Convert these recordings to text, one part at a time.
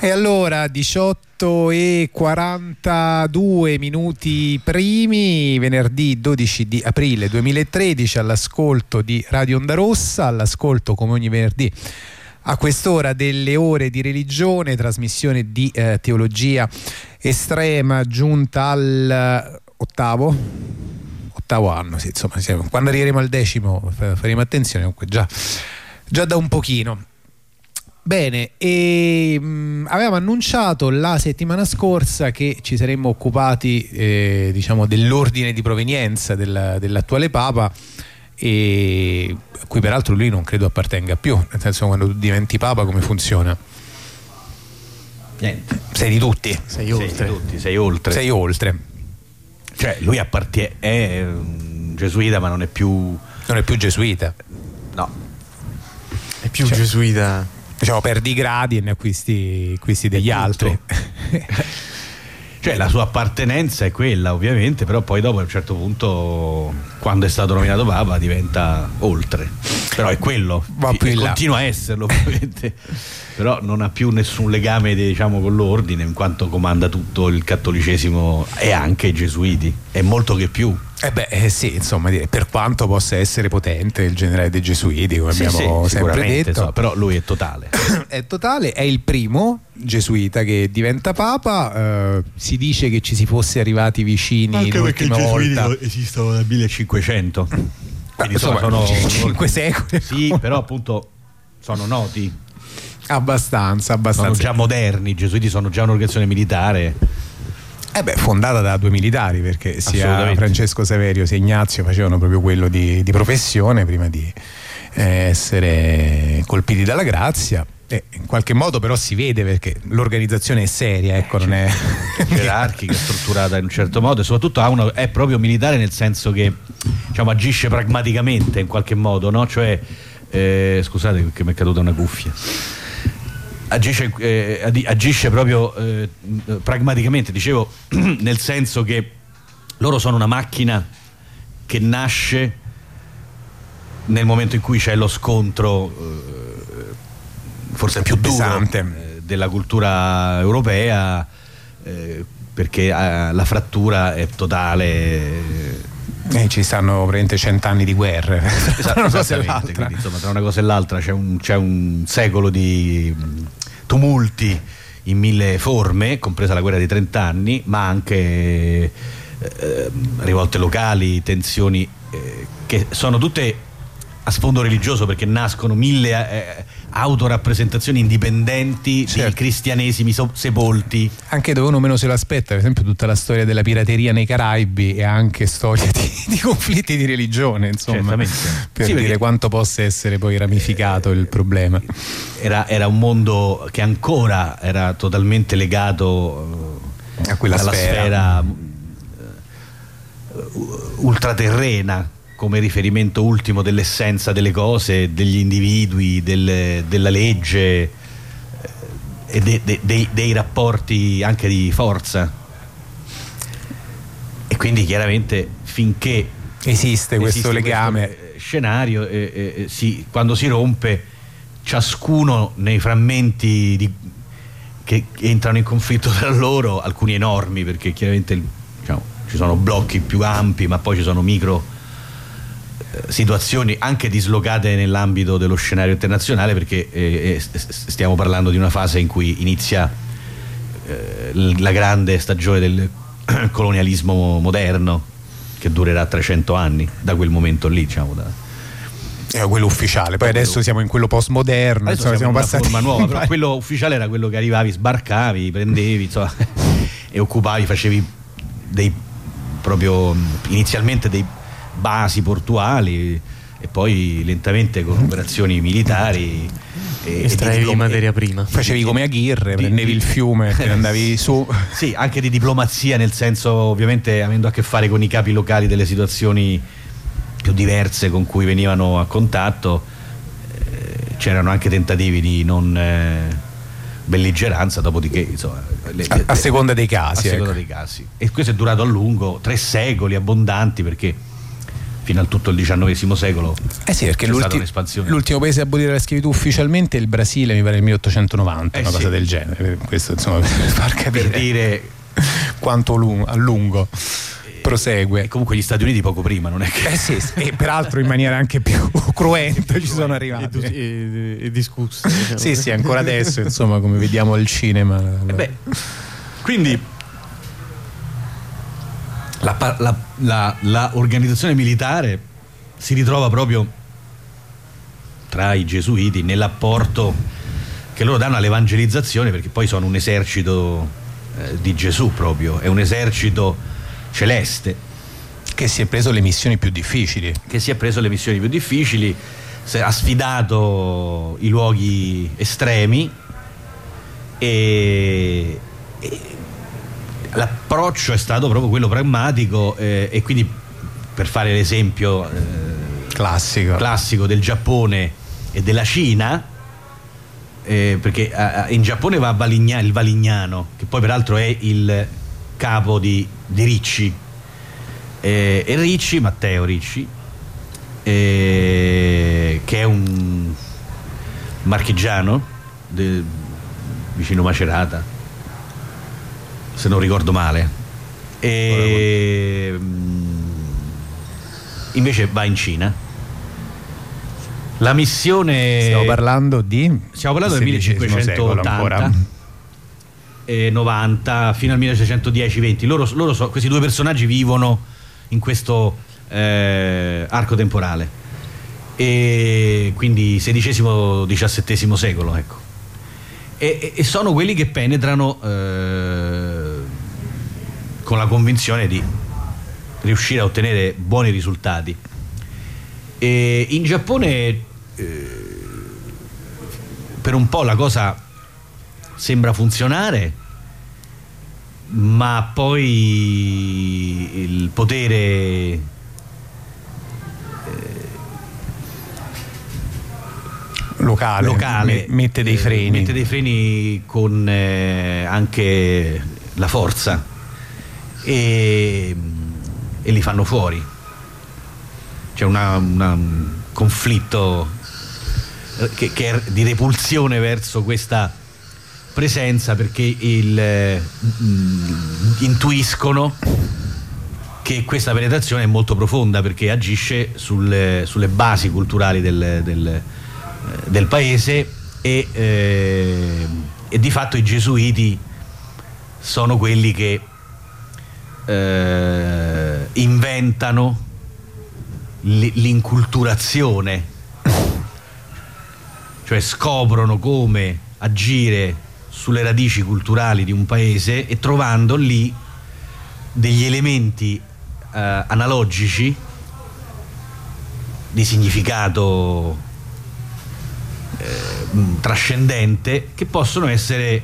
E allora 18:42 minuti primi, venerdì 12 di aprile 2013, all'ascolto di Radio Onda Rossa, all'ascolto come ogni venerdì a quest'ora delle ore di religione, trasmissione di teologia estrema giunta al ottavo anno, sì, insomma, quando arriveremo al 10° faremo attenzione, comunque già da un pochino. Bene, avevamo annunciato la settimana scorsa che ci saremmo occupati diciamo dell'ordine di provenienza dell'attuale Papa, e a cui peraltro lui non credo appartenga più, nel senso, quando tu diventi Papa come funziona? Niente. Sei di tutti? Sei oltre. Cioè lui è gesuita, ma non è più gesuita. No. È più gesuita. Diciamo, perdi i gradi e ne acquisti degli altri. Cioè la sua appartenenza è quella, ovviamente, però poi dopo a un certo punto, quando è stato nominato Papa, diventa oltre. Però è quello, continua a esserlo, ovviamente. Però non ha più nessun legame, diciamo, con l'ordine, in quanto comanda tutto il cattolicesimo e anche i gesuiti. È molto che più. Sì, insomma, per quanto possa essere potente il generale dei gesuiti, come abbiamo sempre detto, però lui è totale. È totale, è il primo gesuita che diventa Papa. Si dice che ci si fosse arrivati vicini anche l'ultima perché i volta. gesuiti esistono dal 1500. Quindi sono 5 secoli. Sì, però appunto sono noti. Abbastanza. Sono già moderni, i gesuiti sono già un'organizzazione militare. Fondata da 2 militari, perché sia Francesco Saverio sia Ignazio facevano proprio quello di professione prima di essere colpiti dalla grazia. E in qualche modo però si vede, perché l'organizzazione è seria, ecco, non è gerarchica, strutturata in un certo modo, e soprattutto è proprio militare, nel senso che, diciamo, agisce pragmaticamente in qualche modo, no? Cioè scusate perché mi è caduta una cuffia. Agisce proprio pragmaticamente, dicevo, nel senso che loro sono una macchina che nasce nel momento in cui c'è lo scontro forse più pesante della cultura europea, perché la frattura è totale. Ci stanno praticamente 100 anni di guerre. Esattamente, quindi, insomma, tra una cosa e l'altra c'è un secolo di tumulti in 1000 forme, compresa la guerra dei 30 anni, ma anche rivolte locali, tensioni che sono tutte a sfondo religioso, perché nascono 1000 autorappresentazioni indipendenti di cristianesimi sepolti, anche dove uno meno se lo aspetta. Per esempio tutta la storia della pirateria nei Caraibi è anche storia di conflitti di religione, insomma, per dire quanto possa essere poi ramificato il problema. Era un mondo che ancora era totalmente legato a quella sfera ultraterrena, come riferimento ultimo dell'essenza delle cose, degli individui, della legge e dei rapporti anche di forza. E quindi chiaramente finché esiste questo legame, scenario, quando si rompe, ciascuno nei frammenti che entrano in conflitto tra loro, alcuni enormi, perché chiaramente, diciamo, ci sono blocchi più ampi, ma poi ci sono micro situazioni anche dislocate nell'ambito dello scenario internazionale, perché stiamo parlando di una fase in cui inizia la grande stagione del colonialismo moderno, che durerà 300 anni da quel momento lì, diciamo, quello ufficiale. Poi adesso siamo in quello postmoderno, insomma, siamo passati in una forma nuova, però quello ufficiale era quello che arrivavi, sbarcavi, prendevi, insomma, e occupavi, facevi inizialmente dei basi portuali, e poi lentamente con operazioni militari estraevi materia prima, facevi come Aghirre, prendevi il fiume e andavi su. Sì, anche di diplomazia, nel senso, ovviamente, avendo a che fare con i capi locali delle situazioni più diverse con cui venivano a contatto, c'erano anche tentativi di non belligeranza, dopodiché, insomma, a seconda dei casi, e questo è durato a lungo, 3 secoli abbondanti, perché fino al tutto il XIX secolo. Sì, perché un'espansione. L'ultimo paese a abolire la schiavitù ufficialmente è il Brasile, mi pare nel 1890, una cosa del genere. Questo insomma per far capire, per dire quanto a lungo prosegue. E comunque gli Stati Uniti poco prima, non è che sì, e peraltro in maniera anche più cruenta ci sono arrivati e discusse, diciamo. sì, ancora adesso, insomma, come vediamo al cinema. Quindi la organizzazione militare si ritrova proprio tra i gesuiti nell'apporto che loro danno all'evangelizzazione, perché poi sono un esercito di Gesù, proprio è un esercito celeste che si è preso le missioni più difficili, ha sfidato i luoghi estremi e l'approccio è stato proprio quello pragmatico, e quindi, per fare l'esempio classico del Giappone e della Cina, perché in Giappone va il Valignano, che poi peraltro è il capo di Ricci, e Matteo Ricci, che è un marchigiano vicino Macerata, se non ricordo male, invece va in Cina. La missione, stiamo parlando del 1580 e 90 fino al 1610-20. Questi due personaggi vivono in questo arco temporale, e quindi XVI-XVII secolo, ecco. E sono quelli che penetrano con la convinzione di riuscire a ottenere buoni risultati. E in Giappone per un po' la cosa sembra funzionare, ma poi il potere locale mette dei freni con anche la forza, e li fanno fuori. C'è un conflitto che è di repulsione verso questa presenza, perché intuiscono che questa penetrazione è molto profonda, perché agisce sulle basi culturali del paese, e di fatto i gesuiti sono quelli che inventano l'inculturazione, cioè scoprono come agire sulle radici culturali di un paese, e trovando lì degli elementi analogici di significato trascendente, che possono essere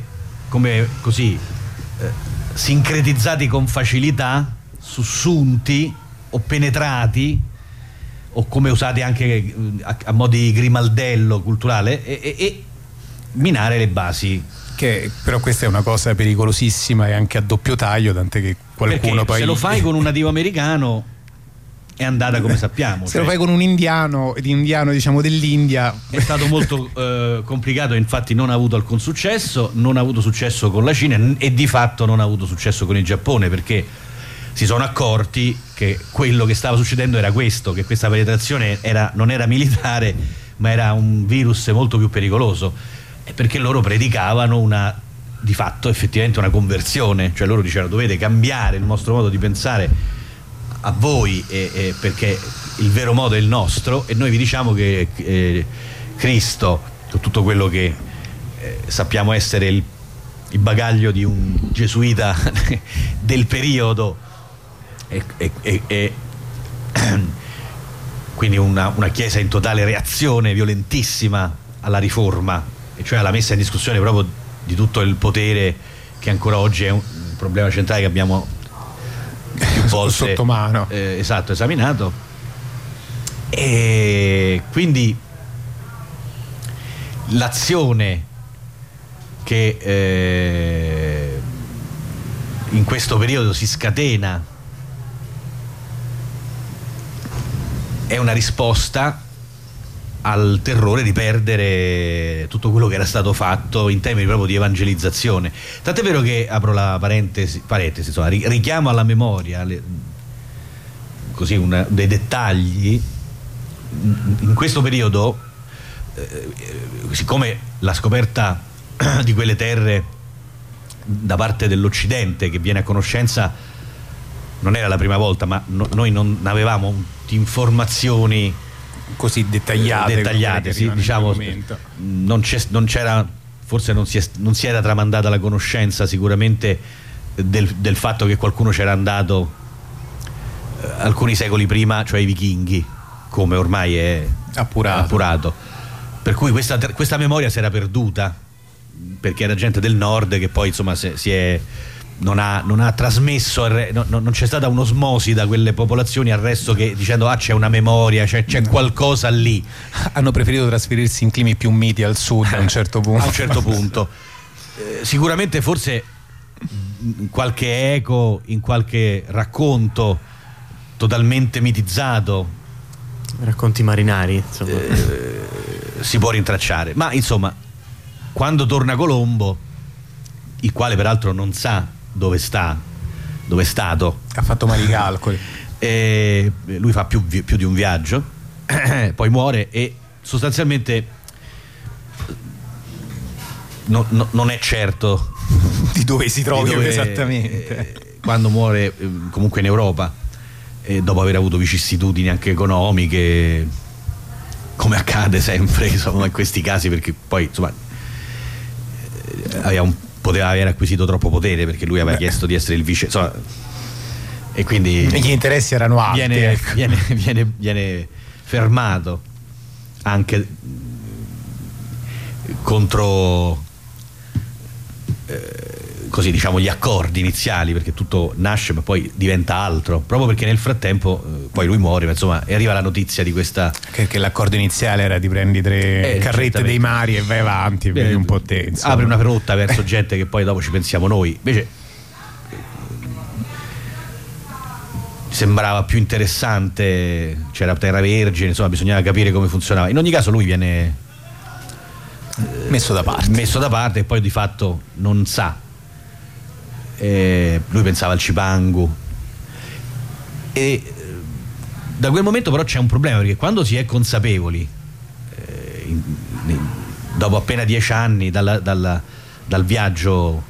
sincretizzati con facilità, sussunti o penetrati, o come usati anche a mo' di grimaldello culturale, e minare le basi. Che però questa è una cosa pericolosissima e anche a doppio taglio, tant'è che qualcuno perché poi, se lo fai con un nativo americano è andata come sappiamo, se lo fai con un indiano diciamo dell'India, è stato molto complicato. Infatti non ha avuto alcun successo, non ha avuto successo con la Cina, e di fatto non ha avuto successo con il Giappone, perché si sono accorti che quello che stava succedendo era questo, che questa penetrazione non era militare, ma era un virus molto più pericoloso, perché loro predicavano di fatto effettivamente una conversione, cioè loro dicevano: dovete cambiare il vostro modo di pensare a voi, perché il vero modo è il nostro, e noi vi diciamo che Cristo, con tutto quello che sappiamo essere il bagaglio di un gesuita del periodo, e quindi una chiesa in totale reazione violentissima alla riforma, e cioè alla messa in discussione proprio di tutto il potere, che ancora oggi è un problema centrale che abbiamo più volte sotto mano esaminato. E quindi l'azione che in questo periodo si scatena è una risposta al terrore di perdere tutto quello che era stato fatto in termini proprio di evangelizzazione. Tant'è vero che, apro la parentesi insomma, richiamo alla memoria così dei dettagli. In questo periodo, siccome la scoperta di quelle terre da parte dell'Occidente, che viene a conoscenza, non era la prima volta, ma noi non avevamo informazioni così dettagliate sì, diciamo, non c'era, forse non si era tramandata la conoscenza sicuramente del fatto che qualcuno c'era andato alcuni secoli prima, cioè i vichinghi, come ormai è appurato. Per cui questa memoria si era perduta, perché era gente del nord che poi insomma non ha trasmesso, non c'è stata un'osmosi da quelle popolazioni al resto, che dicendo c'è una memoria, c'è qualcosa lì. Hanno preferito trasferirsi in climi più miti al sud a un certo punto. A un certo punto. Sicuramente forse in qualche eco, in qualche racconto totalmente mitizzato, racconti marinari, insomma, si può rintracciare. Ma insomma, quando torna Colombo, il quale peraltro non sa dove è stato, ha fatto mali calcoli, lui fa più di un viaggio, poi muore e sostanzialmente non è certo di dove si trovi esattamente, quando muore, comunque in Europa, dopo aver avuto vicissitudini anche economiche, come accade sempre insomma in questi casi, perché poi insomma poteva aver acquisito troppo potere, perché lui aveva chiesto di essere il vice, insomma, e quindi gli interessi erano alti, viene fermato anche contro così, diciamo, gli accordi iniziali, perché tutto nasce ma poi diventa altro, proprio perché nel frattempo poi lui muore, ma insomma, e arriva la notizia di questa, che l'accordo iniziale era ti prendi 3 carrette dei mari e vai avanti, vedi un po' te, insomma. Apri una rotta verso gente che poi dopo ci pensiamo noi. Invece sembrava più interessante, c'era terra vergine, insomma bisognava capire come funzionava. In ogni caso lui viene messo da parte e poi di fatto non sa. Lui pensava al Cipangu, e da quel momento però c'è un problema, perché quando si è consapevoli, dopo appena 10 anni dal viaggio,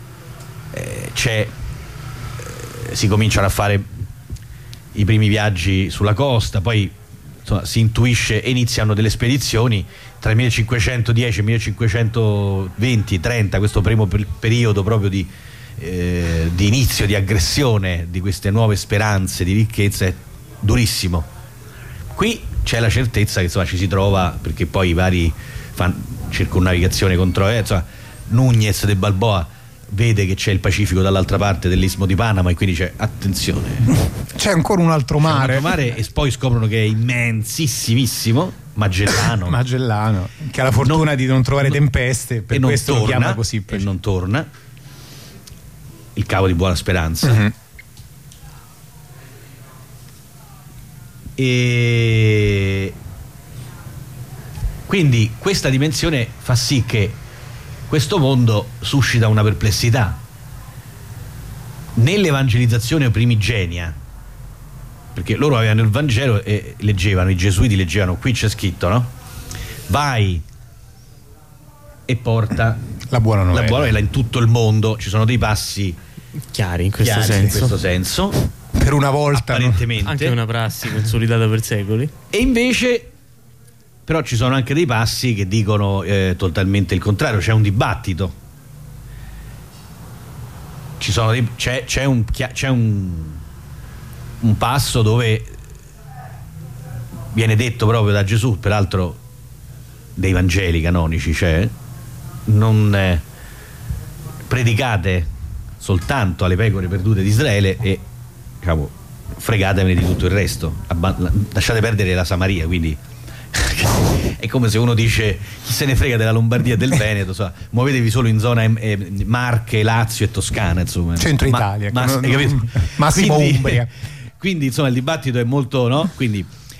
si cominciano a fare i primi viaggi sulla costa, poi insomma, si intuisce e iniziano delle spedizioni tra il 1510 e il 1520-30, questo primo periodo proprio di inizio di aggressione di queste nuove speranze di ricchezza è durissimo. Qui c'è la certezza che insomma ci si trova, perché poi i vari circunnavigazione contro insomma, Núñez de Balboa vede che c'è il Pacifico dall'altra parte dell'Istmo di Panama, e quindi c'è attenzione, c'è ancora un altro mare, e poi scoprono che è immensissimissimo, Magellano, che ha la fortuna di non trovare tempeste, per questo lo chiama così, e non torna, il Cavo di Buona Speranza. Mm-hmm. E quindi questa dimensione fa sì che questo mondo suscita una perplessità. Nell'evangelizzazione primigenia, perché loro avevano il Vangelo e leggevano, i gesuiti leggevano, qui c'è scritto, no? Vai e porta la buona novella in tutto il mondo. Ci sono dei passi chiari in questo senso, per una volta, apparentemente, no? Anche una prassi consolidata per secoli. E invece però ci sono anche dei passi che dicono totalmente il contrario. C'è un dibattito, c'è un passo dove viene detto proprio da Gesù, peraltro dei Vangeli canonici, non predicate soltanto alle pecore perdute di Israele e, diciamo, fregatevene di tutto il resto, lasciate perdere la Samaria. Quindi è come se uno dice: chi se ne frega della Lombardia e del Veneto, muovetevi solo in zona Marche, Lazio e Toscana, insomma, centro Italia, massimo Umbria. Quindi insomma il dibattito è molto, no? Quindi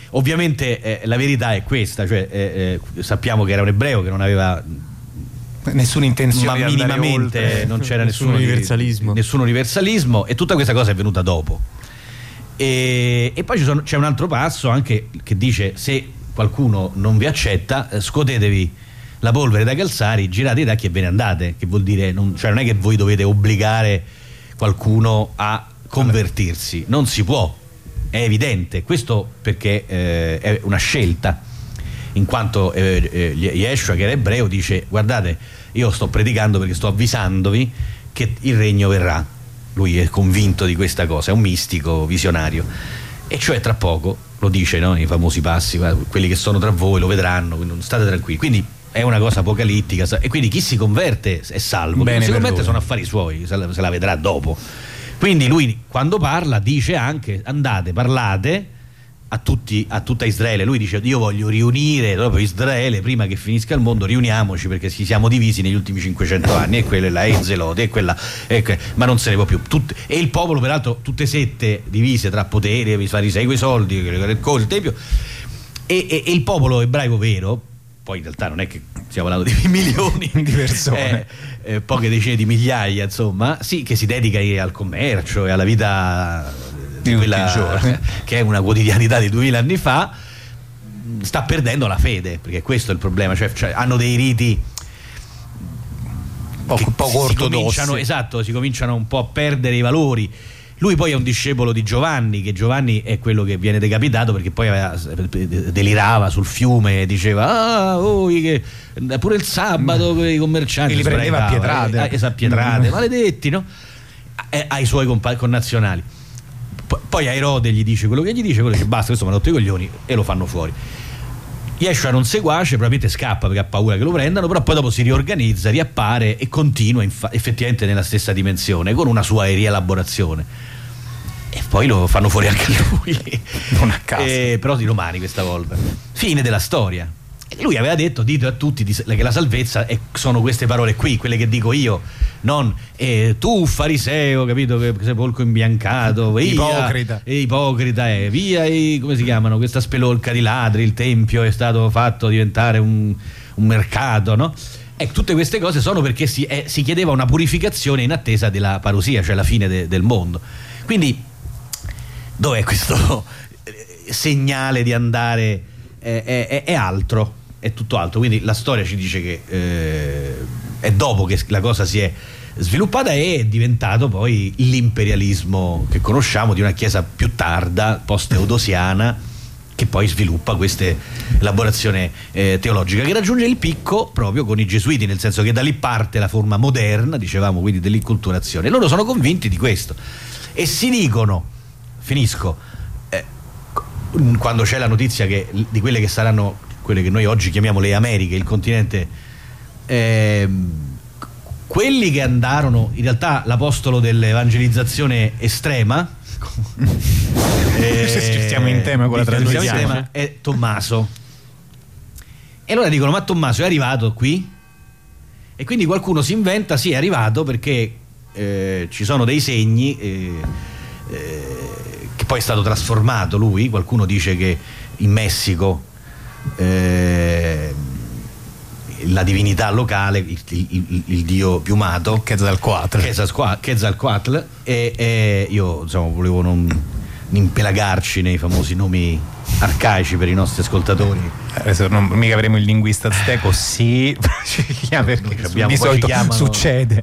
Ovviamente la verità è questa, cioè sappiamo che era un ebreo che non aveva nessuna intenzione, ma minimamente non c'era nessun universalismo, e tutta questa cosa è venuta dopo. E poi c'è un altro passo anche che dice: se qualcuno non vi accetta, scuotetevi la polvere dai calzari, girate i tacchi e ve ne andate, che vuol dire non è che voi dovete obbligare qualcuno a convertirsi, non si può, è evidente questo, perché è una scelta, in quanto Yeshua, che era ebreo, dice: guardate, io sto predicando perché sto avvisandovi che il regno verrà. Lui è convinto di questa cosa, è un mistico visionario, e cioè tra poco, lo dice, no, nei famosi passi, quelli che sono tra voi lo vedranno, quindi non state tranquilli. Quindi è una cosa apocalittica, e quindi chi si converte è salvo, chi non si converte sono affari suoi, se la vedrà dopo. Quindi lui, quando parla, dice anche: andate, parlate a tutta Israele. Lui dice: io voglio riunire proprio Israele prima che finisca il mondo, riuniamoci, perché ci siamo divisi negli ultimi 500 anni, e quella è la Ezelote, e quella ma non se ne può più. E il popolo, peraltro, tutte sette divise tra potere, i farisei coi soldi, il tempio, e il popolo ebraico vero. Poi in realtà non è che stiamo parlando di milioni di persone, poche decine di migliaia, insomma, sì, che si dedica al commercio e alla vita di quella che è una quotidianità di 2000 anni fa, sta perdendo la fede, perché questo è il problema, cioè hanno dei riti poco ortodossi, si cominciano un po' a perdere i valori. Lui poi è un discepolo di Giovanni, che Giovanni è quello che viene decapitato perché poi delirava sul fiume e diceva: pure il sabato i commercianti li prendeva a pietrate, maledetti, no? Ai suoi connazionali. Poi a Erode gli dice quello che gli dice, quello dice: basta, questo mi ha rotto i coglioni, e lo fanno fuori. Yeshua non seguace, probabilmente scappa perché ha paura che lo prendano, però poi dopo si riorganizza, riappare e continua effettivamente nella stessa dimensione, con una sua rielaborazione, e poi lo fanno fuori anche lui, non a caso, però di romani questa volta. Fine della storia. E lui aveva detto: dite a tutti che la salvezza sono queste parole qui, quelle che dico io, non tu fariseo, capito, che sepolcro imbiancato, via, ipocrita, via come si chiamano, questa spelolca di ladri, il tempio è stato fatto diventare un mercato, no? Tutte queste cose sono perché si chiedeva una purificazione in attesa della parousia, cioè la fine del mondo. Quindi dov'è questo segnale di andare? È altro, è tutto altro. Quindi la storia ci dice che è dopo che la cosa si è sviluppata, e è diventato poi l'imperialismo che conosciamo di una chiesa più tarda, post-teodosiana, che poi sviluppa questa elaborazione teologica, che raggiunge il picco proprio con i gesuiti, nel senso che da lì parte la forma moderna, dicevamo, quindi dell'inculturazione. Loro sono convinti di questo e si dicono, finisco, quando c'è la notizia di quelle che saranno quelle che noi oggi chiamiamo le Americhe, il continente, quelli che andarono, in realtà l'apostolo dell'evangelizzazione estrema, stiamo in tema con la traduzione, è Tommaso. E allora dicono: ma Tommaso è arrivato qui? E quindi qualcuno si inventa: sì, è arrivato perché ci sono dei segni, che poi è stato trasformato lui. Qualcuno dice che in Messico la divinità locale, il dio piumato, Quetzalcoatl, e io, insomma, volevo non impelagarci nei famosi nomi arcaici per i nostri ascoltatori. Adesso mica avremo il linguista azteco, sì, perché di solito succede.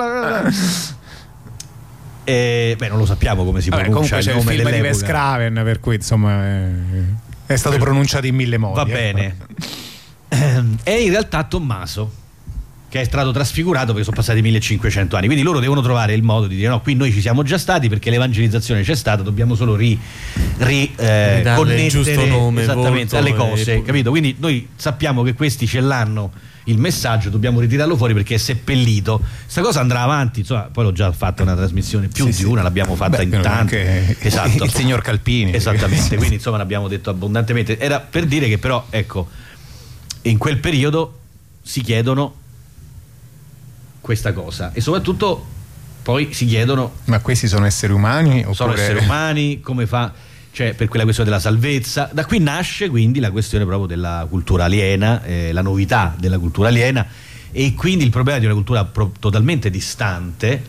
Non lo sappiamo come si pronuncia. Comunque c'è il film di Wes Craven, per cui insomma è stato pronunciato in 1000 modi. Va bene. È in realtà Tommaso, che è stato trasfigurato perché sono passati 1500 anni, quindi loro devono trovare il modo di dire: no, qui noi ci siamo già stati perché l'evangelizzazione c'è stata, dobbiamo solo connettere giusto nome, esattamente alle cose, capito? Quindi noi sappiamo che questi ce l'hanno il messaggio, dobbiamo ritirarlo fuori perché è seppellito. Sta cosa andrà avanti, insomma, poi l'ho già fatta una trasmissione, più di una, l'abbiamo fatta in tante, esatto, il signor Calpini, esattamente, quindi insomma l'abbiamo detto abbondantemente. Era per dire che però, ecco, in quel periodo si chiedono questa cosa, e soprattutto poi si chiedono: ma questi sono esseri umani? Oppure... sono esseri umani? Come fa? cioè per quella questione della salvezza. Da qui nasce quindi la questione proprio della cultura aliena, la novità della cultura aliena, e quindi il problema di una cultura totalmente distante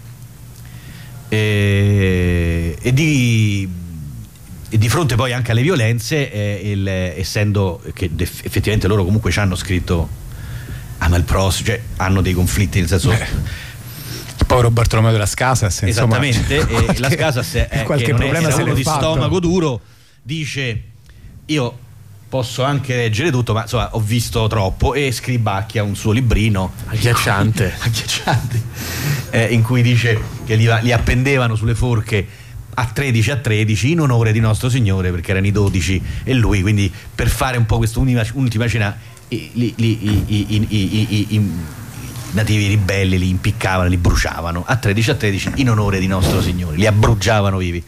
e di fronte poi anche alle violenze, essendo che effettivamente loro comunque ci hanno scritto ama il prossimo, cioè hanno dei conflitti, nel senso povero Bartolomeo della Casas, esattamente, insomma, e la Casas è qualche che problema è se uno l'è di fatto. stomaco duro, dice io posso anche leggere tutto, ma insomma ho visto troppo, e scribacchia un suo librino agghiacciante in cui dice che li appendevano sulle forche a 13 in onore di nostro Signore, perché erano i 12 e lui, quindi per fare un po' questa ultima cena i nativi ribelli li impiccavano, li bruciavano a 13 in onore di nostro Signore, li abbruciavano vivi.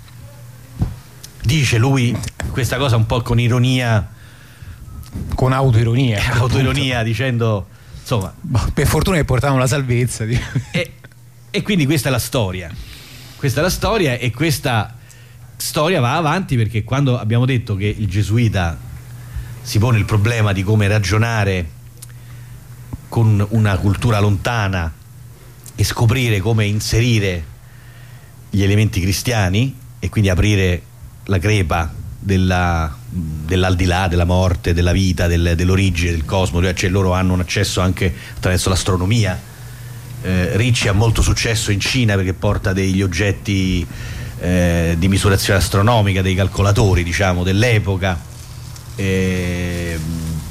Dice lui questa cosa un po' con ironia, con autoironia, dicendo insomma per fortuna che portavano la salvezza e quindi questa è la storia, e questa storia va avanti, perché quando abbiamo detto che il gesuita si pone il problema di come ragionare con una cultura lontana e scoprire come inserire gli elementi cristiani e quindi aprire la crepa dell'aldilà, della morte, della vita, dell'origine del cosmo, cioè loro hanno un accesso anche attraverso l'astronomia. Ricci ha molto successo in Cina perché porta degli oggetti di misurazione astronomica, dei calcolatori, diciamo, dell'epoca, e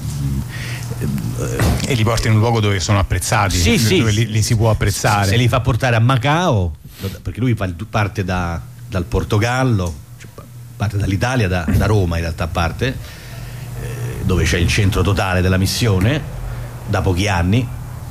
li porta in un luogo dove sono apprezzati, dove li si può apprezzare. Se li fa portare a Macao, perché lui parte dal Portogallo, cioè parte dall'Italia, da Roma in realtà parte, dove c'è il centro totale della missione da pochi anni,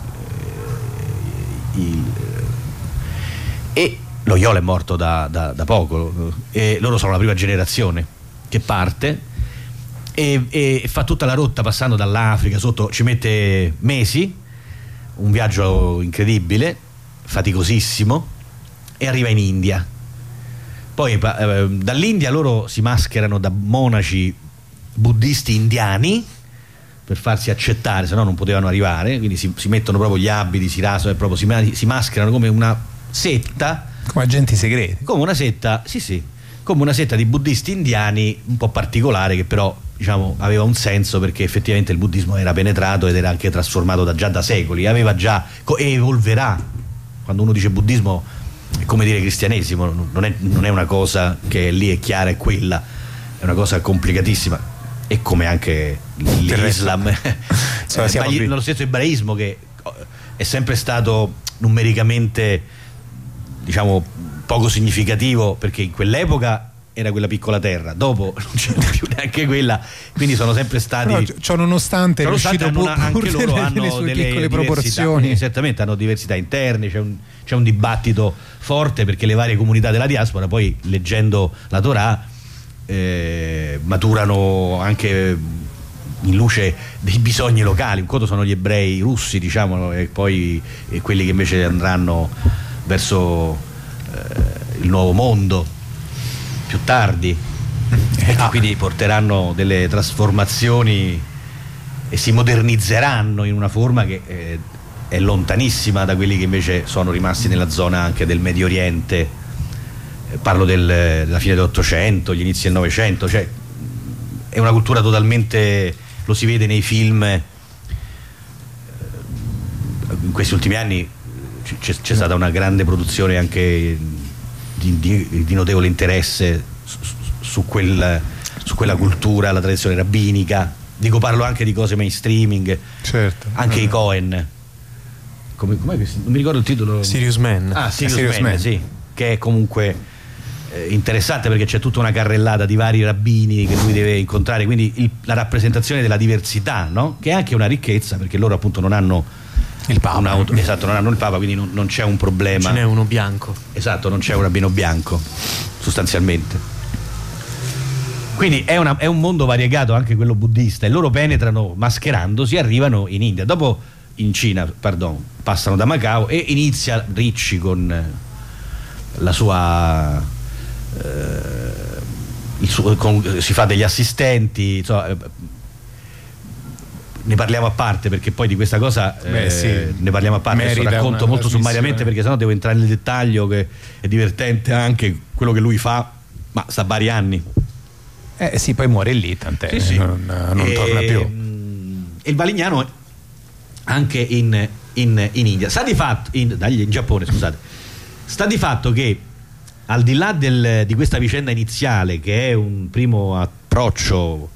e Loyola è morto da poco, e loro sono la prima generazione che parte e fa tutta la rotta passando dall'Africa sotto, ci mette mesi, un viaggio incredibile, faticosissimo, e arriva in India. Poi dall'India loro si mascherano da monaci buddisti indiani per farsi accettare, se no non potevano arrivare, quindi si mettono proprio gli abiti, si rasano e proprio si mascherano come una setta, come agenti segreti, come una setta, come una setta di buddisti indiani un po' particolare, che però diciamo aveva un senso, perché effettivamente il buddismo era penetrato ed era anche trasformato già da secoli, aveva già e evolverà. Quando uno dice buddismo è come dire cristianesimo, non è una cosa che è lì è chiara, è quella, è una cosa complicatissima, e come anche l'Islam lo stesso ebraismo, che è sempre stato numericamente, diciamo, poco significativo, perché in quell'epoca era quella piccola terra, dopo non c'era più neanche quella, quindi sono sempre stati, però, nonostante anche loro hanno sue delle piccole proporzioni, esattamente, hanno diversità interne, c'è un dibattito forte, perché le varie comunità della diaspora poi, leggendo la Torah, maturano anche in luce dei bisogni locali. Un conto sono gli ebrei russi, diciamo, e poi quelli che invece andranno verso il nuovo mondo più tardi, e che quindi porteranno delle trasformazioni e si modernizzeranno in una forma che è lontanissima da quelli che invece sono rimasti nella zona anche del Medio Oriente. Parlo della fine dell'Ottocento, gli inizi del Novecento, cioè è una cultura totalmente, lo si vede nei film. In questi ultimi anni c'è stata una grande produzione anche di notevole interesse su quella cultura, la tradizione rabbinica. Dico, parlo anche di cose mainstreaming, certo, anche i Cohen, com'è che non mi ricordo il titolo. Serious Man. Serious Man, sì, che è comunque interessante, perché c'è tutta una carrellata di vari rabbini che lui deve incontrare, quindi la rappresentazione della diversità, no? Che è anche una ricchezza, perché loro appunto non hanno il Papa, esatto, non hanno il Papa, quindi non c'è un problema, ce n'è uno bianco, esatto, non c'è un rabbino bianco sostanzialmente. Quindi è un mondo variegato anche quello buddista, e loro penetrano mascherandosi, arrivano in India, dopo in Cina, passano da Macao, e inizia Ricci con la sua si fa degli assistenti, insomma, ne parliamo a parte, perché poi di questa cosa ne parliamo a parte. Adesso racconto molto sommariamente, perché sennò devo entrare nel dettaglio, che è divertente anche quello che lui fa, ma sta vari anni. Sì, poi muore lì, tant'è, sì. Non torna più. E il Valignano anche in India sta di fatto, in Giappone, scusate, sta di fatto che al di là di questa vicenda iniziale, che è un primo approccio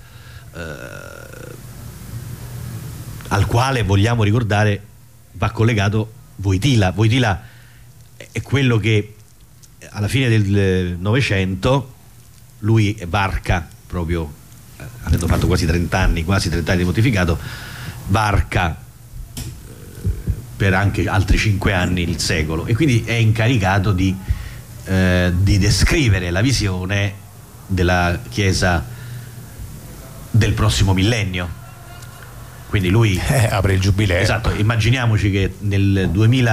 al quale vogliamo ricordare, va collegato Wojtyla. Wojtyla è quello che alla fine del Novecento lui varca, proprio avendo fatto quasi 30 anni di pontificato, varca per anche altri 5 anni il secolo, e quindi è incaricato di descrivere la visione della Chiesa del prossimo millennio. Quindi lui apre il giubileo. Esatto, immaginiamoci che nel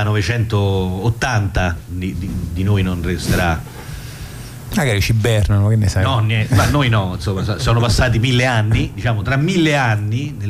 2980 di noi non resterà. Magari ci bernano, che ne sai? No, niente, ma noi no, insomma, sono passati 1000 anni, diciamo tra 1000 anni, nel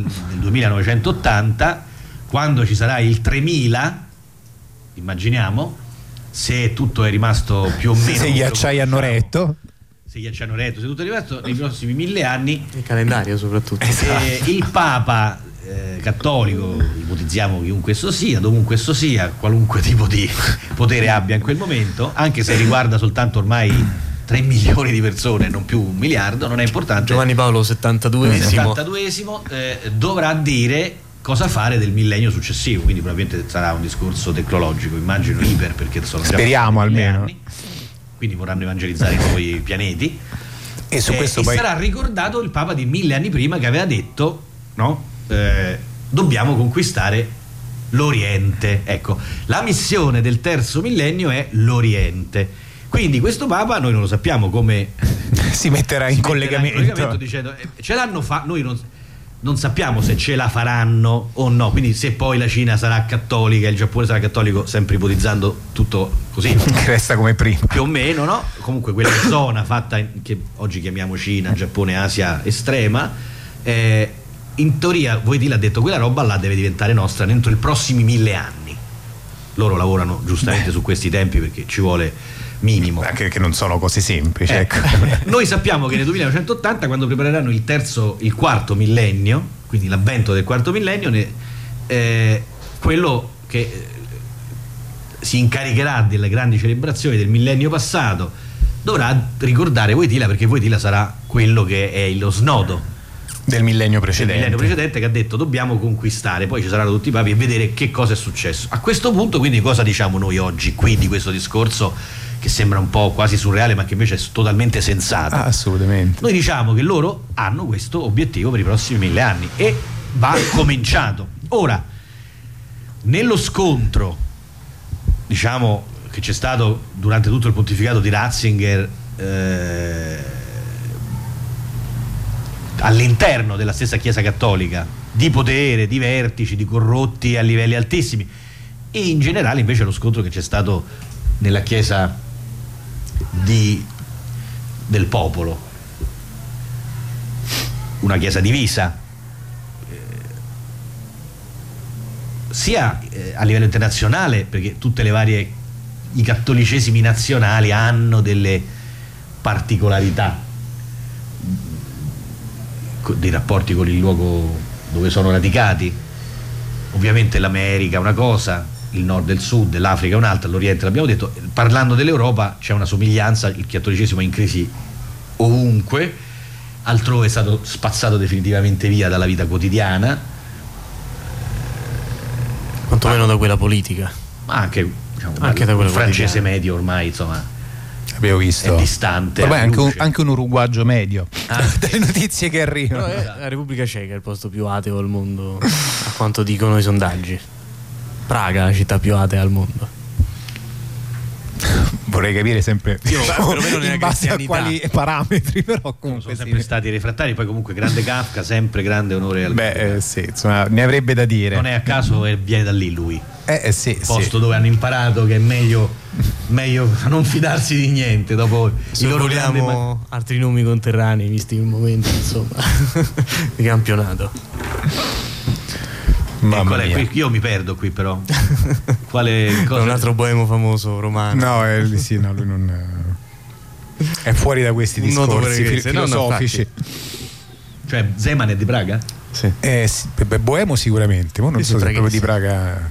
2980, quando ci sarà il 3000, immaginiamo, se tutto è rimasto più o meno. Se gli acciai hanno retto. Se tutto è rimasto, nei prossimi 1000 anni. Il calendario soprattutto. Il Papa cattolico, ipotizziamo chiunque esso sia, dovunque esso sia, qualunque tipo di potere abbia in quel momento, anche se riguarda soltanto ormai 3 milioni di persone, non più 1 miliardo, non è importante. Giovanni Paolo 72esimo dovrà dire cosa fare del millennio successivo, quindi probabilmente sarà un discorso tecnologico, immagino iper, perché sono già speriamo almeno anni, quindi vorranno evangelizzare i nuovi pianeti, e su questo poi sarà ricordato il Papa di 1000 anni prima, che aveva detto, no? Dobbiamo conquistare l'Oriente. Ecco, la missione del terzo millennio è l'Oriente. Quindi questo Papa, noi non lo sappiamo come si metterà in collegamento dicendo ce l'hanno noi non sappiamo se ce la faranno o no, quindi se poi la Cina sarà cattolica, il Giappone sarà cattolico, sempre ipotizzando tutto così resta come prima più o meno, no? Comunque quella zona fatta che oggi chiamiamo Cina, Giappone, Asia estrema, in teoria Wojtyla ha detto quella roba là deve diventare nostra entro i prossimi 1000 anni. Loro lavorano giustamente su questi tempi, perché ci vuole minimo, anche che non sono così semplici, ecco. Noi sappiamo che nel 2180, quando prepareranno il quarto millennio, quindi l'avvento del quarto millennio, quello che si incaricherà delle grandi celebrazioni del millennio passato dovrà ricordare Wojtyla, perché Wojtyla sarà quello che è lo snodo del millennio precedente, che ha detto dobbiamo conquistare, poi ci saranno tutti i papi, e vedere che cosa è successo. A questo punto, quindi, cosa diciamo noi oggi qui di questo discorso che sembra un po' quasi surreale, ma che invece è totalmente sensato? Assolutamente. Noi diciamo che loro hanno questo obiettivo per i prossimi 1000 anni e va cominciato. Ora, nello scontro, diciamo, che c'è stato durante tutto il pontificato di Ratzinger, all'interno della stessa Chiesa Cattolica, di potere, di vertici, di corrotti a livelli altissimi, e in generale invece lo scontro che c'è stato nella Chiesa del popolo, una Chiesa divisa, sia a livello internazionale, perché tutte le varie, i cattolicesimi nazionali hanno delle particolarità dei rapporti con il luogo dove sono radicati. Ovviamente l'America è una cosa, il nord e il sud, l'Africa è un'altra, l'Oriente l'abbiamo detto. Parlando dell'Europa c'è una somiglianza, il cattolicesimo è in crisi ovunque, altrove è stato spazzato definitivamente via dalla vita quotidiana, quantomeno da quella politica, ma anche, diciamo, anche da quella francese medio ormai, insomma, abbiamo visto, è distante. Vabbè, anche un uruguagio medio delle notizie che arrivano. No, la Repubblica Ceca è il posto più ateo al mondo, a quanto dicono i sondaggi. Praga, la città più atea al mondo. Vorrei capire sempre perlomeno in base a quali parametri, però comunque sono sempre stati refrattari. Poi comunque grande Kafka, sempre grande onore al sì, insomma, ne avrebbe da dire. Non è a caso, viene da lì lui, sì, posto dove hanno imparato che è meglio meglio non fidarsi di niente dopo i loro altri nomi conterranei visti il momento, insomma, di campionato. Io mi perdo qui, però quale cosa? Un altro boemo famoso romano. No, sì, no, lui non è fuori da questi discorsi filosofici. Cioè Zeman è di Praga? Sì. Sì, boemo sicuramente, ma non so se proprio di Praga.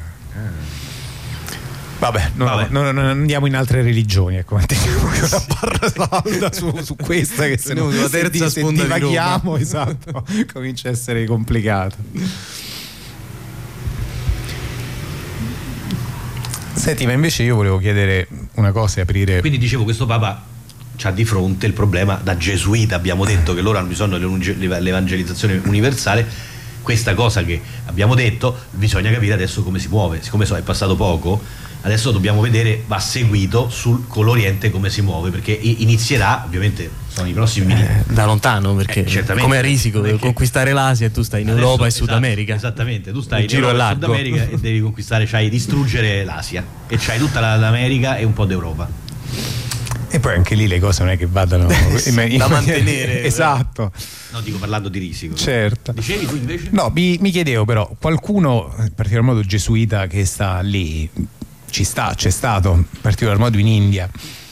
Vabbè, non andiamo in altre religioni, ecco, manteniamo una barra salda su questa, che se no la terza sponda di Roma. Esatto, comincia a essere complicato. Senti, ma invece io volevo chiedere una cosa e aprire. Quindi dicevo, questo Papa c'ha di fronte il problema da gesuita, abbiamo detto che loro hanno bisogno dell'evangelizzazione universale. Questa cosa che abbiamo detto bisogna capire adesso come si muove, siccome è passato poco, adesso dobbiamo vedere, va seguito con l'Oriente come si muove, perché inizierà, ovviamente sono i prossimi da lontano, perché come a risico devi conquistare l'Asia e tu stai in Europa e Sud America. Esattamente, tu stai in Europa e Sud America e devi conquistare, distruggere l'Asia e c'hai tutta l'America e un po' d'Europa. E poi anche lì le cose non è che vadano da mantenere. Esatto. No, dico parlando di risico. Certo. Dicevi tu invece? No, mi chiedevo però, qualcuno, in particolar modo gesuita, che sta lì, c'è stato, in particolar modo in India,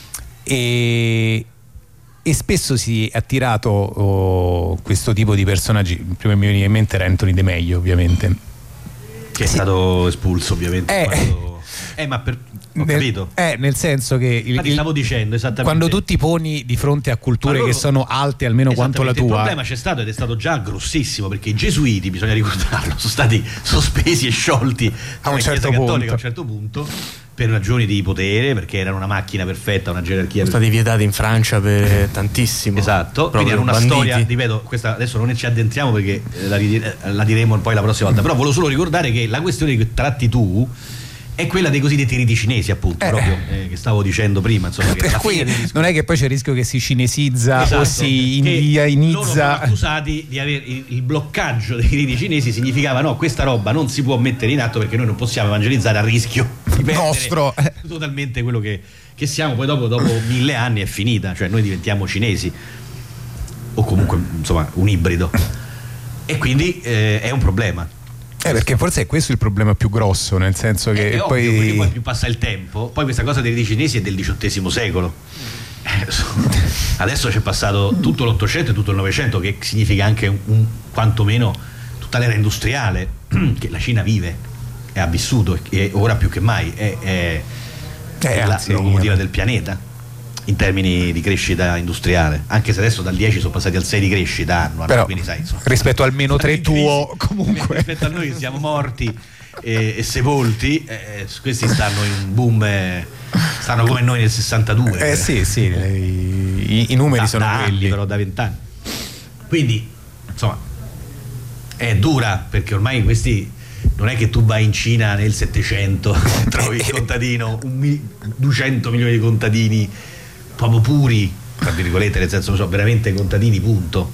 e spesso si è attirato questo tipo di personaggi. Il primo che mi viene in mente era Anthony De Meglio, ovviamente, che è stato espulso ovviamente ho capito. Nel senso che stavo dicendo esattamente, quando tu ti poni di fronte a culture che sono alte almeno quanto la tua, il problema c'è stato, ed è stato già grossissimo, perché i gesuiti, bisogna ricordarlo, sono stati sospesi e sciolti a un certo cattolica a un certo punto per ragioni di potere, perché erano una macchina perfetta, una gerarchia. Sono stati vietati in Francia per tantissimo. Esatto, quindi era una storia, ripeto, questa adesso non ci addentriamo perché la diremo poi la prossima volta, però volevo solo ricordare che la questione che tratti tu è quella dei cosiddetti riti cinesi, appunto, proprio che stavo dicendo prima, insomma, che per cui non è che poi c'è il rischio che si cinesizza, esatto, o si indianizza. Loro sono accusati di avere il bloccaggio dei riti cinesi, significava no, questa roba non si può mettere in atto perché noi non possiamo evangelizzare a rischio di perdere totalmente quello che siamo. Poi dopo 1000 anni è finita, cioè noi diventiamo cinesi o comunque insomma un ibrido, e quindi è un problema. Perché forse è questo il problema più grosso, nel senso che poi... Ovvio, perché poi più passa il tempo, poi questa cosa dei riti cinesi è del XVIII secolo. Adesso c'è passato tutto l'Ottocento e tutto il Novecento, che significa anche quantomeno tutta l'era industriale che la Cina vive e ha vissuto, e ora più che mai è la locomotiva del pianeta in termini di crescita industriale, anche se adesso dal 10 sono passati al 6 di crescita annuale, però, quindi sai, insomma, rispetto al meno 3 tuo, comunque rispetto a noi che siamo morti e sepolti, questi stanno in boom, stanno come noi nel 62. Sì, i numeri sono quelli, però da 20 anni. Quindi insomma è dura, perché ormai questi non è che tu vai in Cina nel 700 trovi il contadino, 200 milioni di contadini proprio puri, tra virgolette, nel senso veramente contadini, punto.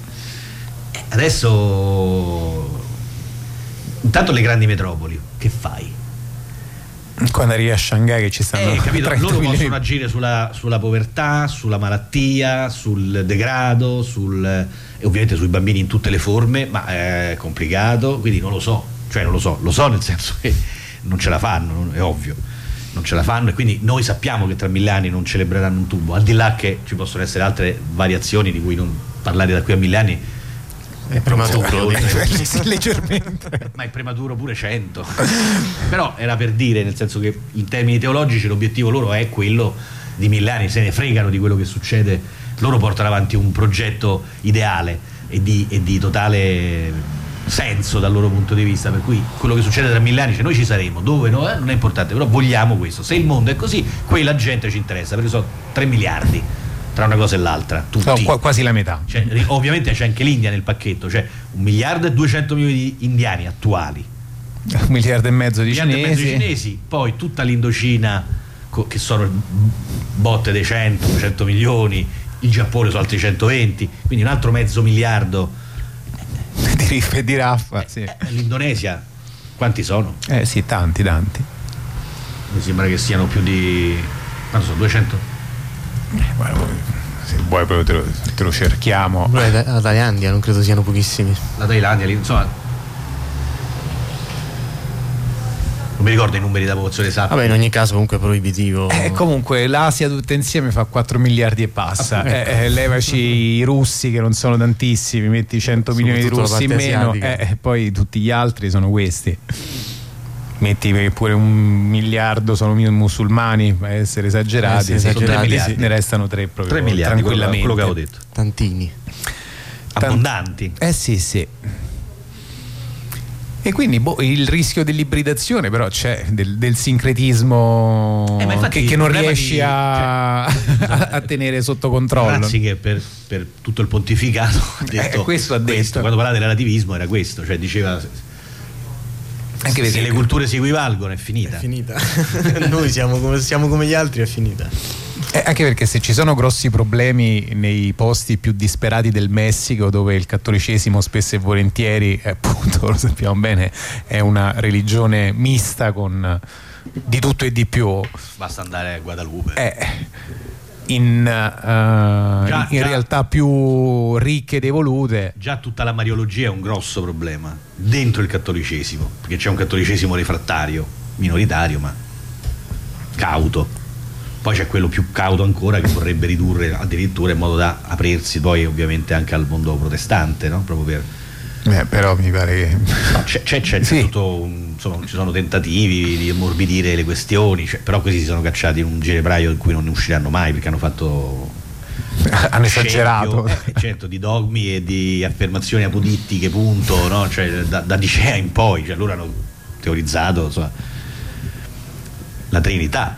Adesso intanto le grandi metropoli, che fai? Quando arrivi a Shanghai che ci stanno capito, loro possono agire sulla povertà, sulla malattia, sul degrado, e ovviamente sui bambini in tutte le forme, ma è complicato, quindi non lo so, lo so nel senso che non ce la fanno, è ovvio, non ce la fanno, e quindi noi sappiamo che tra 1000 anni non celebreranno un tubo, al di là che ci possono essere altre variazioni di cui non parlare da qui a 1000 anni è prematuro, leggermente, ma è prematuro pure 100. Però era per dire, nel senso che in termini teologici l'obiettivo loro è quello di 1000 anni, se ne fregano di quello che succede, loro portano avanti un progetto ideale e di totale senso dal loro punto di vista, per cui quello che succede tra 1000 anni, cioè noi ci saremo, dove no, non è importante, però vogliamo questo. Se il mondo è così, quella gente ci interessa, perché sono 3 miliardi tra una cosa e l'altra, tutti. No, quasi la metà. Cioè, ovviamente c'è anche l'India nel pacchetto, cioè 1 miliardo e 200 milioni di indiani attuali, 1,5 miliardi di cinesi, poi tutta l'Indocina che sono botte dei 100 milioni, il Giappone sono altri 120, quindi un altro mezzo miliardo di riffa e di raffa. Sì. L'Indonesia quanti sono? Sì, tanti. Mi sembra che siano più di Quanto sono 200? Se vuoi proprio te lo cerchiamo. La Thailandia non credo siano pochissimi. La Thailandia, insomma, non mi ricordo i numeri da popolazione esatti. Vabbè, in ogni caso comunque è proibitivo. Comunque l'Asia tutta insieme fa 4 miliardi e passa. Levaci i russi che non sono tantissimi, metti 100 milioni di russi in meno, poi tutti gli altri sono questi. Metti pure 1 miliardo sono musulmani, per essere esagerati, ne restano 3 proprio 3 miliardi, tranquillamente. quello che avevo detto. Tantini. Abbondanti. Sì. E quindi il rischio dell'ibridazione però c'è, del sincretismo che non riesci a tenere sotto controllo. Razzi che per tutto il pontificato ha detto questo, quando parlava del relativismo era questo, cioè diceva anche se le culture si equivalgono è finita. Noi siamo come gli altri, è finita. Anche perché se ci sono grossi problemi nei posti più disperati del Messico, dove il cattolicesimo spesso e volentieri, appunto, lo sappiamo bene, è una religione mista con di tutto e di più. Basta andare a Guadalupe. In realtà più ricche ed evolute. Già tutta la mariologia è un grosso problema dentro il cattolicesimo, perché c'è un cattolicesimo refrattario, minoritario ma cauto. Poi c'è quello più cauto ancora che vorrebbe ridurre addirittura in modo da aprirsi poi ovviamente anche al mondo protestante, no? Proprio per... però mi pare che no, c'è sì. Tutto insomma, ci sono tentativi di ammorbidire le questioni, però questi si sono cacciati in un ginepraio in cui non ne usciranno mai, perché hanno esagerato certo, di dogmi e di affermazioni apodittiche, punto, no? Cioè, da Nicea in poi, cioè, loro hanno teorizzato, insomma, la Trinità,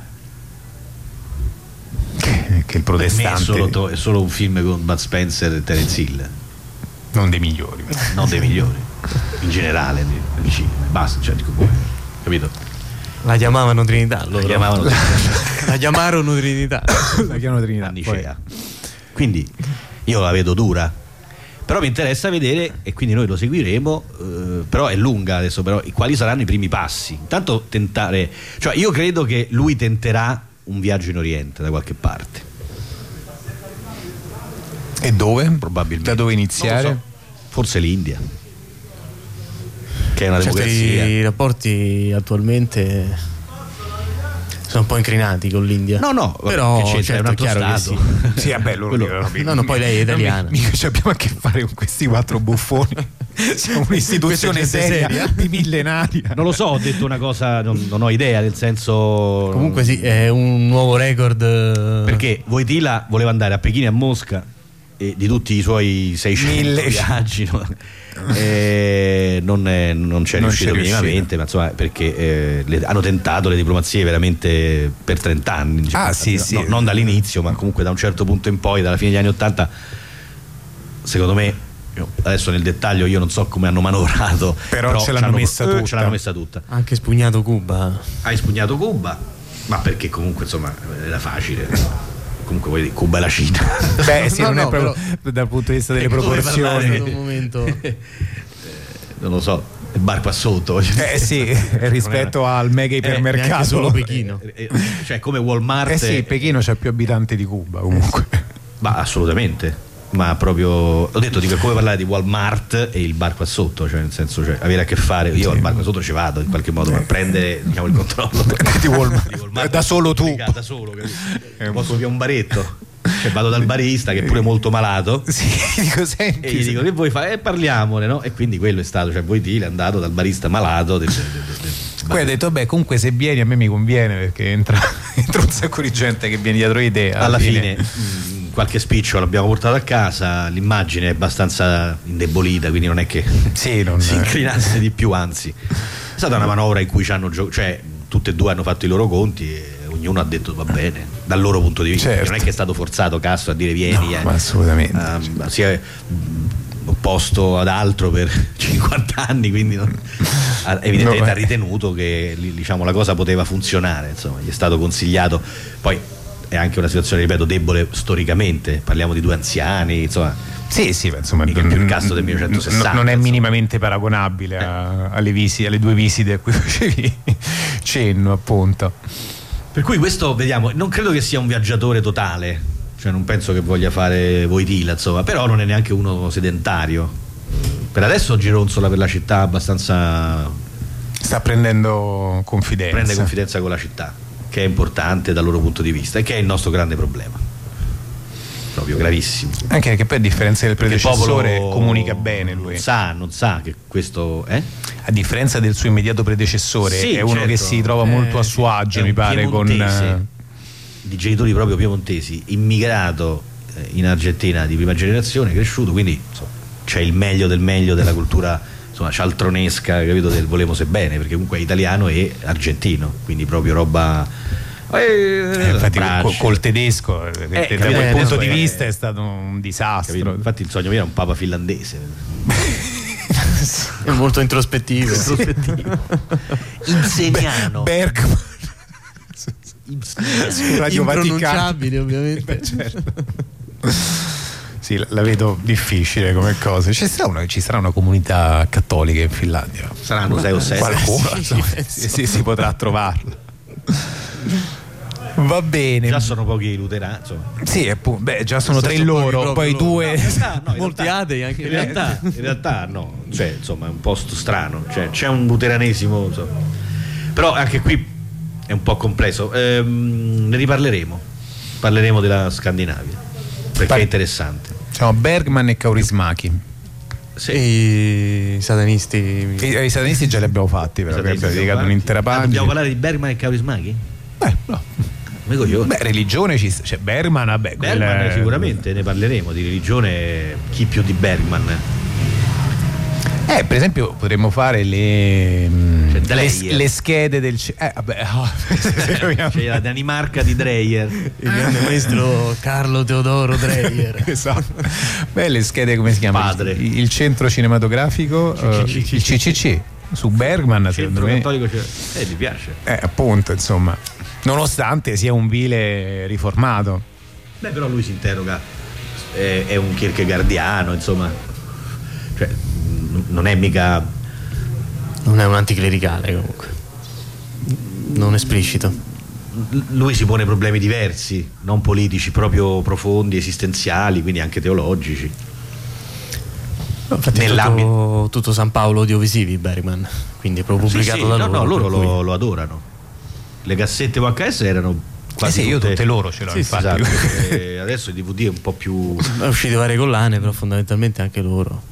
che il protestante è solo un film con Bud Spencer e Terence Hill, non dei migliori in generale nel cinema, basta, cioè, capito? La chiamavano Trinità loro. La chiamarono Trinità Nicea. Quindi io la vedo dura, però mi interessa vedere, e quindi noi lo seguiremo, però è lunga adesso, però quali saranno i primi passi. Intanto tentare, cioè io credo che lui tenterà un viaggio in Oriente da qualche parte. E dove? Probabilmente. Da dove iniziare? So. Forse l'India, che è una democrazia. I rapporti attualmente sono un po' incrinati con l'India. No, però certo, è un altro stato. Sì, vabbè, poi lei è italiana. Mica ci abbiamo a che fare con questi 4 buffoni. Siamo un'istituzione seria, millenaria. Non lo so, ho detto una cosa, non ho idea, nel senso. Comunque sì, è un nuovo record. Perché Wojtyla voleva andare a Pechino e a Mosca, e di tutti i suoi 600 viaggi non c'è riuscito minimamente, ma insomma, perché hanno tentato le diplomazie veramente per 30 anni, diciamo, sì. Non dall'inizio, ma comunque da un certo punto in poi, dalla fine degli anni 80, secondo me, adesso nel dettaglio io non so come hanno manovrato, però ce l'hanno messa tutta. Anche spugnato Cuba. Hai spugnato Cuba, ma perché comunque insomma era facile. Comunque vuoi dire, Cuba e la Cina. Beh sì, non è proprio però, dal punto di vista delle proporzioni in un momento non lo so, il bar qua sotto, sì, rispetto al mega ipermercato solo Pechino, cioè come Walmart. Sì, Pechino c'ha più abitanti di Cuba comunque. Ma assolutamente, ma proprio ho detto di come parlare di Walmart e il bar qua sotto, cioè nel senso, cioè, avere a che fare, io al bar qua sotto ci vado in qualche modo, ma prendere, diciamo, il controllo di Walmart da solo tu, da solo, posso via un baretto, cioè vado dal barista che è pure molto malato, sì, dico, senti, e gli dico che vuoi fare, parliamone, no? E quindi quello è stato, cioè Wojtyla è andato dal barista malato poi ha detto beh, comunque se vieni a me mi conviene, perché entra un sacco di gente che viene dietro di te, alla fine qualche spiccio l'abbiamo portato a casa, l'immagine è abbastanza indebolita, quindi non è che si inclinasse di più, anzi è stata una manovra in cui ci hanno cioè tutte e due hanno fatto i loro conti e ognuno ha detto va bene dal loro punto di vista, certo. Non è che è stato forzato Castro a dire vieni, ma assolutamente si è opposto ad altro per 50 anni, quindi evidentemente ha ritenuto che, diciamo, la cosa poteva funzionare, insomma gli è stato consigliato. Poi è anche una situazione, ripeto, debole storicamente, parliamo di 2 anziani, insomma sì, insomma mica più il Castro del 1960, non è minimamente paragonabile alle 2 visite a cui facevi cenno, appunto. Per cui questo, vediamo, non credo che sia un viaggiatore totale, cioè non penso che voglia fare Wojtyla, insomma, però non è neanche uno sedentario. Per adesso gironzola per la città abbastanza, sta prendendo confidenza. Prende confidenza con la città, che è importante dal loro punto di vista e che è il nostro grande problema, proprio gravissimo. Anche perché poi, a differenza del predecessore, comunica bene lui. Non sa che questo è. A differenza del suo immediato predecessore, Sì, è uno certo. che si trova molto a suo agio, mi pare, con di genitori proprio piemontesi, immigrato in Argentina di prima generazione, cresciuto, quindi insomma, c'è il meglio della cultura, insomma, cialtronesca, capito, del volemo bene, perché comunque è italiano e argentino, quindi proprio roba. Infatti col tedesco, da quel punto di vista è stato un disastro. Capito? Infatti il sogno mio era un papa finlandese. È molto introspettivo. Insegniano. Bergman. Radio impronunciabile, ovviamente. Certo. Sì, la vedo difficile come cosa. Ci sarà una comunità cattolica in Finlandia? Saranno 6 o 7. Qualcuno si potrà trovarla. Va bene. Già sono pochi luterani, insomma. Sì, già sono 3 loro, poi 2. Molti atei anche in realtà no, cioè, insomma, è un posto strano, cioè, c'è un luteranesimo, insomma. Però anche qui è un po' complesso. Ne riparleremo. Parleremo della Scandinavia, perché è interessante. Diciamo Bergman e Kaurismäki. Sì. I satanisti. I satanisti già li abbiamo fatti, però abbiamo dedicato un'intera pagina. Dobbiamo parlare di Bergman e Kaurismäki? No. Religione c'è Bergman, Bergman sicuramente ne parleremo di religione, chi più di Bergman. Per esempio potremmo fare le schede del c'è la Danimarca di Dreyer, il grande maestro Carlo Teodoro Dreyer. Esatto. Le schede, come si chiama? Padre. Il centro cinematografico, il CCC su Bergman, secondo me. Cattolico, gli piace. Appunto, insomma, nonostante sia un vile riformato. Però lui si interroga, è un kierkegaardiano, insomma, cioè non è mica, non è un anticlericale, comunque non esplicito. Lui si pone problemi diversi, non politici, proprio profondi, esistenziali, quindi anche teologici. Nell'ambito tutto San Paolo audiovisivi Bergman, quindi è proprio pubblicato da loro. No, loro lo adorano. Le cassette VHS erano quasi io tutte loro ce l'ho, infatti. Esatto. Adesso il DVD è un po' più, è uscito varie collane, però fondamentalmente anche loro.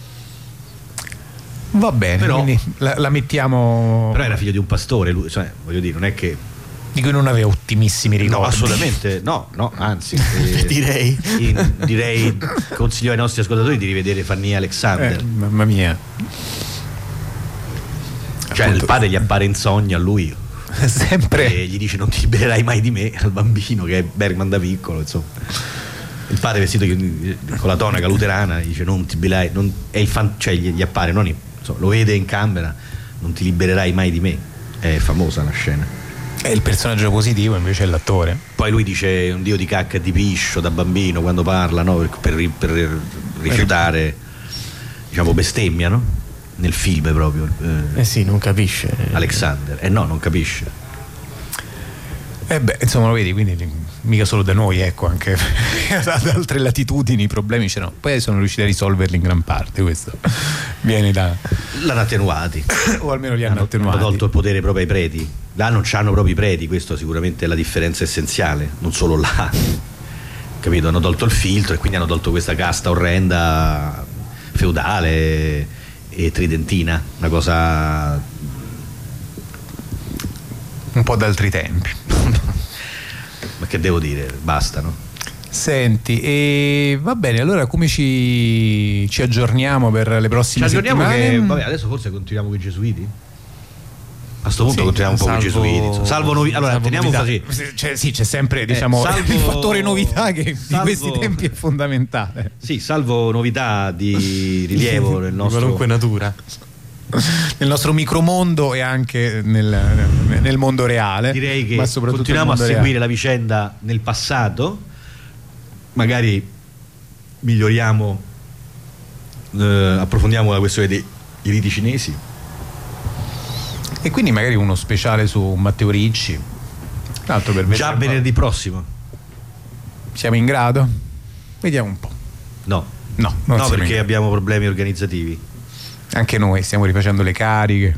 Va bene, però, quindi la mettiamo. Però era figlio di un pastore, lui, cioè, voglio dire, non è che di cui non aveva ottimissimi ricordi. No, assolutamente no, anzi direi consiglio ai nostri ascoltatori di rivedere Fanny Alexander. Mamma mia. Cioè appunto, il padre gli appare in sogno a lui sempre e gli dice non ti libererai mai di me, al bambino, che è Bergman da piccolo, insomma. Il padre vestito con la tonaca luterana dice non ti libererai, cioè gli appare, insomma, lo vede in camera, non ti libererai mai di me. È famosa la scena. È il personaggio positivo, invece è l'attore. Poi lui dice un dio di cacca e di piscio da bambino quando parla, no? per rifiutare, diciamo, bestemmia, no? Nel film proprio. Sì, non capisce. Alexander. Non capisce. Insomma, lo vedi, quindi mica solo da noi, ecco, anche ad altre latitudini i problemi c'erano. Poi sono riusciti a risolverli in gran parte, questo viene da. L'hanno attenuati. O almeno li hanno attenuati. Hanno tolto il potere proprio ai preti. Là non c'hanno proprio i preti, questo sicuramente è la differenza essenziale, non solo là. Capito? Hanno tolto il filtro e quindi hanno tolto questa casta orrenda feudale e tridentina, una cosa un po' d'altri tempi. Ma che devo dire, basta, no? Senti, e va bene, allora come ci aggiorniamo per le prossime settimane? Vabbè, adesso forse continuiamo con i gesuiti. A sto punto continuiamo un po' con i gesuiti. Salvo novità. Allora, teniamo così. C'è sempre, diciamo, il fattore novità che di questi tempi è fondamentale. Sì, salvo novità di rilievo nel nostro, di qualunque natura, nel nostro micromondo e anche nel mondo reale. Direi che ma soprattutto continuiamo a seguire la vicenda nel passato, magari miglioriamo, approfondiamo la questione dei riti cinesi e quindi magari uno speciale su Matteo Ricci Tanto per già venerdì prossimo. Siamo in grado? Vediamo un po'. No, perché abbiamo problemi organizzativi. Anche noi stiamo rifacendo le cariche.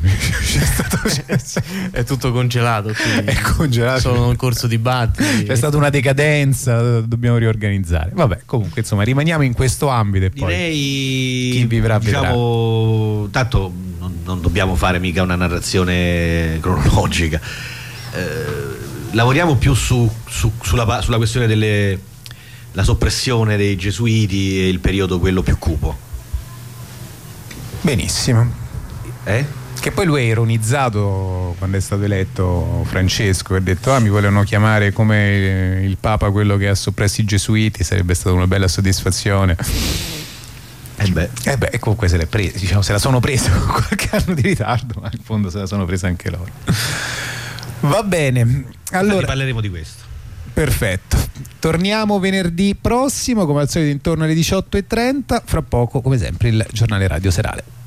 È tutto congelato, è congelato, sono in corso dibattiti, c'è stata una decadenza, dobbiamo riorganizzare. Vabbè, comunque insomma rimaniamo in questo ambito e poi chi vivrà diciamo, tanto non dobbiamo fare mica una narrazione cronologica, lavoriamo più sulla questione della soppressione dei gesuiti e il periodo quello più cupo. Benissimo. Che poi lui ha ironizzato quando è stato eletto Francesco, ha detto mi volevano chiamare come il Papa quello che ha soppresso i gesuiti, sarebbe stata una bella soddisfazione. Comunque se l'è presa, diciamo, se la sono presa con qualche anno di ritardo, ma in fondo se la sono presa anche loro. Va bene, allora parleremo di questo. Perfetto, torniamo venerdì prossimo come al solito intorno alle 18:30, fra poco come sempre il giornale radio serale.